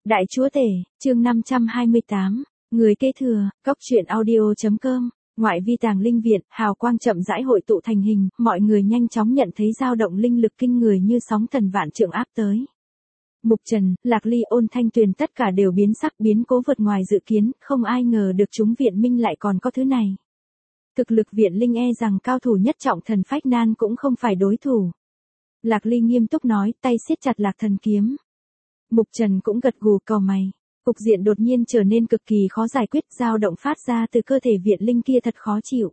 Đại chúa tể, chương 528, người kế thừa, cốc truyện audio.com, ngoại vi tàng linh viện, hào quang chậm rãi hội tụ thành hình, mọi người nhanh chóng nhận thấy dao động linh lực kinh người như sóng thần vạn trượng áp tới. Mục Trần, Lạc Ly, Ôn Thanh Tuyền tất cả đều biến sắc biến cố vượt ngoài dự kiến, không ai ngờ được chúng viện minh lại còn có thứ này. Thực lực viện linh e rằng cao thủ nhất trọng thần phách nan cũng không phải đối thủ. Lạc Ly nghiêm túc nói, tay siết chặt Lạc Thần kiếm. Mục Trần cũng gật gù cau mày. Cục diện đột nhiên trở nên cực kỳ khó giải quyết, dao động phát ra từ cơ thể viện linh kia thật khó chịu.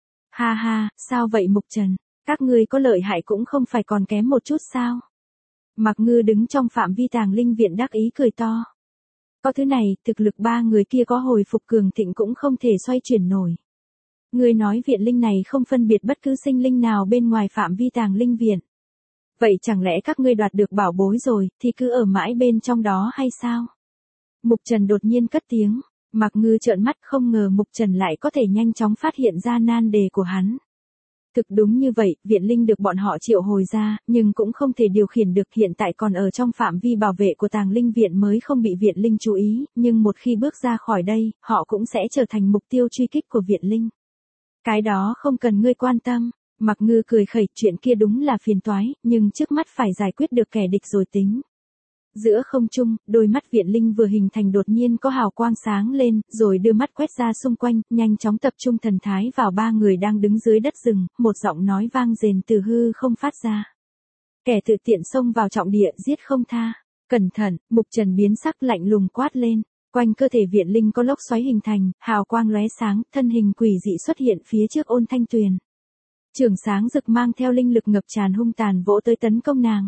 Ha ha, sao vậy Mục Trần? Các ngươi có lợi hại cũng không phải còn kém một chút sao? Mạc Ngư đứng trong phạm vi tàng linh viện đắc ý cười to. Có thứ này, thực lực ba người kia có hồi phục cường thịnh cũng không thể xoay chuyển nổi. Ngươi nói viện linh này không phân biệt bất cứ sinh linh nào bên ngoài phạm vi tàng linh viện. Vậy chẳng lẽ các ngươi đoạt được bảo bối rồi, thì cứ ở mãi bên trong đó hay sao? Mục Trần đột nhiên cất tiếng, Mạc Ngư trợn mắt không ngờ Mục Trần lại có thể nhanh chóng phát hiện ra nan đề của hắn. Thực đúng như vậy, viện linh được bọn họ triệu hồi ra, nhưng cũng không thể điều khiển được, hiện tại còn ở trong phạm vi bảo vệ của tàng linh viện mới không bị viện linh chú ý, nhưng một khi bước ra khỏi đây, họ cũng sẽ trở thành mục tiêu truy kích của viện linh. Cái đó không cần ngươi quan tâm. Mạc Ngư cười khẩy, chuyện kia đúng là phiền toái, nhưng trước mắt phải giải quyết được kẻ địch rồi tính. Giữa không trung, đôi mắt viện linh vừa hình thành đột nhiên có hào quang sáng lên, rồi đưa mắt quét ra xung quanh, nhanh chóng tập trung thần thái vào ba người đang đứng dưới đất rừng, một giọng nói vang rền từ hư không phát ra. Kẻ tự tiện xông vào trọng địa, giết không tha. Cẩn thận, Mục Trần biến sắc lạnh lùng quát lên. Quanh cơ thể viện linh có lốc xoáy hình thành, hào quang lóe sáng, thân hình quỷ dị xuất hiện phía trước Ôn Thanh Tuyền. Trường sáng rực mang theo linh lực ngập tràn hung tàn vỗ tới tấn công nàng.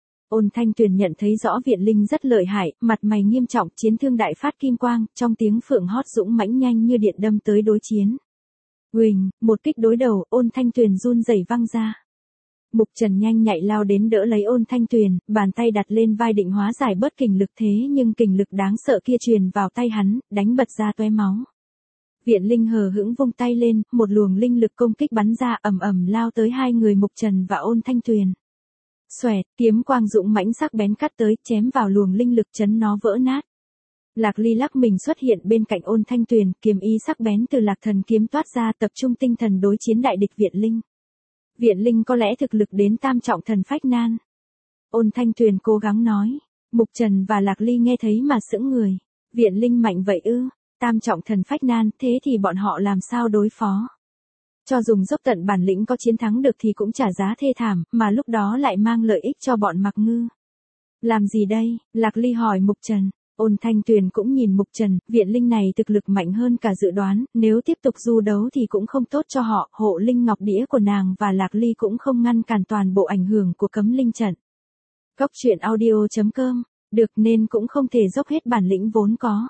Ôn Thanh Tuyền nhận thấy rõ viện linh rất lợi hại, mặt mày nghiêm trọng, chiến thương đại phát kim quang, trong tiếng phượng hót dũng mãnh nhanh như điện đâm tới đối chiến. Huỳnh, một kích đối đầu, Ôn Thanh Tuyền run rẩy văng ra. Mục Trần nhanh nhạy lao đến đỡ lấy Ôn Thanh Tuyền, bàn tay đặt lên vai định hóa giải bớt kình lực, thế nhưng kình lực đáng sợ kia truyền vào tay hắn, đánh bật ra tóe máu. Viện linh hờ hững vung tay lên, một luồng linh lực công kích bắn ra ầm ầm lao tới hai người Mục Trần và Ôn Thanh Tuyền. Xoẹt, kiếm quang dũng mãnh sắc bén cắt tới, chém vào luồng linh lực chấn nó vỡ nát. Lạc Ly lắc mình xuất hiện bên cạnh Ôn Thanh Tuyền, kiếm ý sắc bén từ Lạc Thần kiếm toát ra, tập trung tinh thần đối chiến đại địch viện linh. Viện linh có lẽ thực lực đến tam trọng thần phách nan. Ôn Thanh Tuyền cố gắng nói. Mục Trần và Lạc Ly nghe thấy mà sững người. Viện linh mạnh vậy ư? Tam trọng thần phách nan, thế thì bọn họ làm sao đối phó? Cho dùng dốc tận bản lĩnh có chiến thắng được thì cũng trả giá thê thảm, mà lúc đó lại mang lợi ích cho bọn Mạc Ngư. Làm gì đây? Lạc Ly hỏi Mục Trần. Ôn Thanh Tuyền cũng nhìn Mục Trần, viện linh này thực lực mạnh hơn cả dự đoán, nếu tiếp tục du đấu thì cũng không tốt cho họ, hộ linh ngọc đĩa của nàng và Lạc Ly cũng không ngăn cản toàn bộ ảnh hưởng của cấm linh trận. Cốc truyện audio.com, được nên cũng không thể dốc hết bản lĩnh vốn có.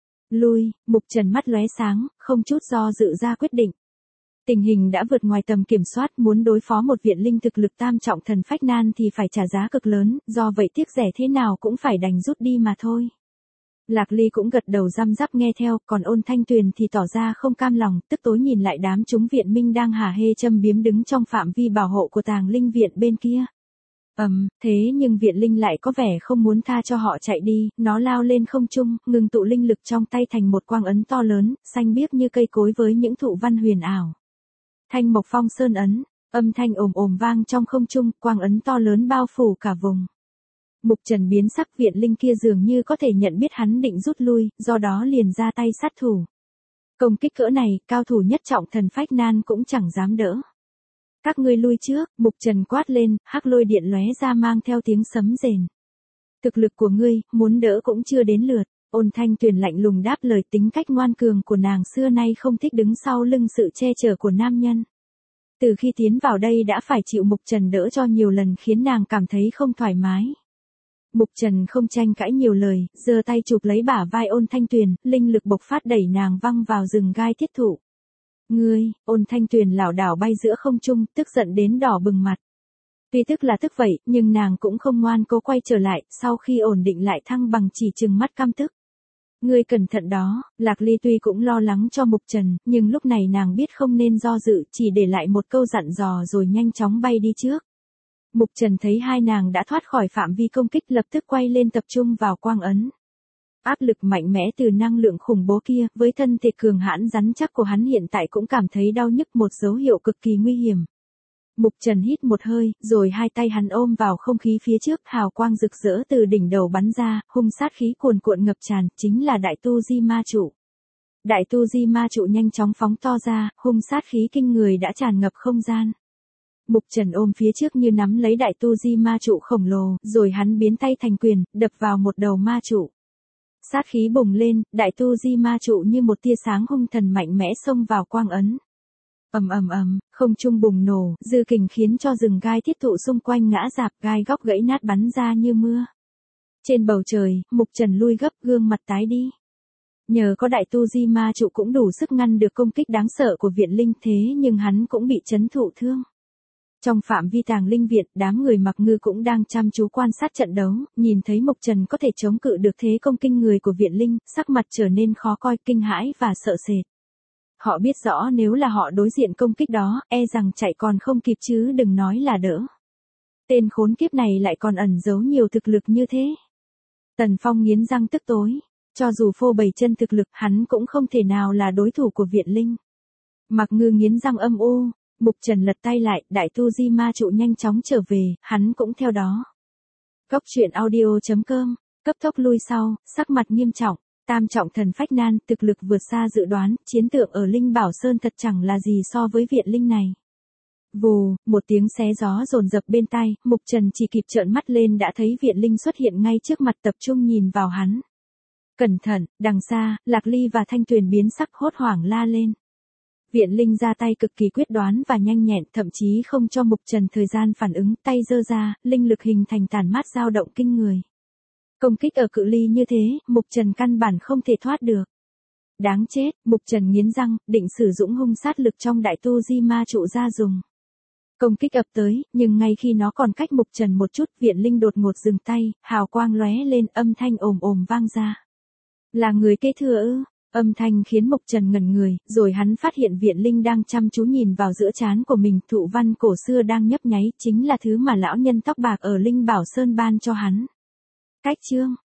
Lui, Mục Trần mắt lóe sáng, không chút do dự ra quyết định. Tình hình đã vượt ngoài tầm kiểm soát, muốn đối phó một viện linh thực lực tam trọng thần phách nan thì phải trả giá cực lớn, do vậy tiếc rẻ thế nào cũng phải đành rút đi mà thôi. Lạc Ly cũng gật đầu răm rắp nghe theo, còn Ôn Thanh Tuyền thì tỏ ra không cam lòng, tức tối nhìn lại đám chúng viện minh đang hả hê châm biếm đứng trong phạm vi bảo hộ của tàng linh viện bên kia. Thế nhưng viện linh lại có vẻ không muốn tha cho họ chạy đi, nó lao lên không trung, ngừng tụ linh lực trong tay thành một quang ấn to lớn, xanh biếc như cây cối với những thụ văn huyền ảo. Thanh Mộc Phong Sơn ấn, âm thanh ồm ồm vang trong không trung, quang ấn to lớn bao phủ cả vùng. Mục Trần biến sắc, viện linh kia dường như có thể nhận biết hắn định rút lui, do đó liền ra tay sát thủ. Công kích cỡ này, cao thủ nhất trọng thần phách nan cũng chẳng dám đỡ. Các ngươi lui trước, Mục Trần quát lên, hắc lôi điện lóe ra mang theo tiếng sấm rền. Thực lực của ngươi, muốn đỡ cũng chưa đến lượt. Ôn Thanh Tuyền lạnh lùng đáp lời, tính cách ngoan cường của nàng xưa nay không thích đứng sau lưng sự che chở của nam nhân. Từ khi tiến vào đây đã phải chịu Mục Trần đỡ cho nhiều lần khiến nàng cảm thấy không thoải mái. Mục Trần không tranh cãi nhiều lời, giơ tay chụp lấy bả vai Ôn Thanh Tuyền, linh lực bộc phát đẩy nàng văng vào rừng gai thiết thụ. Ngươi, Ôn Thanh Tuyền lảo đảo bay giữa không trung, tức giận đến đỏ bừng mặt. Tuy tức là tức vậy, nhưng nàng cũng không ngoan cố quay trở lại, sau khi ổn định lại thăng bằng chỉ trừng mắt căm tức. Ngươi cẩn thận đó, Lạc Ly tuy cũng lo lắng cho Mục Trần, nhưng lúc này nàng biết không nên do dự, chỉ để lại một câu dặn dò rồi nhanh chóng bay đi trước. Mục Trần thấy hai nàng đã thoát khỏi phạm vi công kích lập tức quay lên tập trung vào quang ấn. Áp lực mạnh mẽ từ năng lượng khủng bố kia, với thân thể cường hãn rắn chắc của hắn hiện tại cũng cảm thấy đau nhức, một dấu hiệu cực kỳ nguy hiểm. Mục Trần hít một hơi, rồi hai tay hắn ôm vào không khí phía trước, hào quang rực rỡ từ đỉnh đầu bắn ra, hung sát khí cuồn cuộn ngập tràn, chính là Đại Tu Di Ma Trụ. Đại Tu Di Ma Trụ nhanh chóng phóng to ra, hung sát khí kinh người đã tràn ngập không gian. Mục Trần ôm phía trước như nắm lấy Đại Tu Di Ma Trụ khổng lồ, rồi hắn biến tay thành quyền, đập vào một đầu ma trụ. Sát khí bùng lên, Đại Tu Di Ma Trụ như một tia sáng hung thần mạnh mẽ xông vào quang ấn. Ầm ầm ầm, không trung bùng nổ, dư kình khiến cho rừng gai thiết thụ xung quanh ngã rạp, gai góc gãy nát bắn ra như mưa. Trên bầu trời, Mục Trần lui gấp, gương mặt tái đi. Nhờ có Đại Tu Di Ma Trụ cũng đủ sức ngăn được công kích đáng sợ của viện linh, thế nhưng hắn cũng bị chấn thụ thương. Trong phạm vi Tàng Linh Viện, đám người Mặc Ngư cũng đang chăm chú quan sát trận đấu, nhìn thấy Mục Trần có thể chống cự được thế công kinh người của viện linh, sắc mặt trở nên khó coi, kinh hãi và sợ sệt. Họ biết rõ nếu là họ đối diện công kích đó, e rằng chạy còn không kịp chứ đừng nói là đỡ. Tên khốn kiếp này lại còn ẩn giấu nhiều thực lực như thế. Tần Phong nghiến răng tức tối, cho dù phô bày chân thực lực, hắn cũng không thể nào là đối thủ của viện linh. Mặc Ngư nghiến răng âm u. Mục Trần lật tay lại, Đại Tu Di Ma Trụ nhanh chóng trở về, hắn cũng theo đó. Cốc truyện audio.com, cấp tốc lui sau, sắc mặt nghiêm trọng, tam trọng thần phách nan, thực lực vượt xa dự đoán, chiến tượng ở Linh Bảo Sơn thật chẳng là gì so với viện linh này. Vù, một tiếng xé gió dồn dập bên tai, Mục Trần chỉ kịp trợn mắt lên đã thấy viện linh xuất hiện ngay trước mặt, tập trung nhìn vào hắn. Cẩn thận, đằng xa, Lạc Ly và Thanh Tuyền biến sắc hốt hoảng la lên. Viện linh ra tay cực kỳ quyết đoán và nhanh nhẹn, thậm chí không cho Mục Trần thời gian phản ứng, tay giơ ra, linh lực hình thành tản mát dao động kinh người. Công kích ở cự ly như thế, Mục Trần căn bản không thể thoát được. Đáng chết, Mục Trần nghiến răng, định sử dụng hung sát lực trong Đại Tu Di Ma Trụ ra dùng. Công kích ập tới, nhưng ngay khi nó còn cách Mục Trần một chút, viện linh đột ngột dừng tay, hào quang lóe lên, âm thanh ồm ồm vang ra. Là người kế thừa ư? Âm thanh khiến Mục Trần ngẩn người, rồi hắn phát hiện viện linh đang chăm chú nhìn vào giữa trán của mình, thụ văn cổ xưa đang nhấp nháy, chính là thứ mà lão nhân tóc bạc ở Linh Bảo Sơn ban cho hắn. Cách chương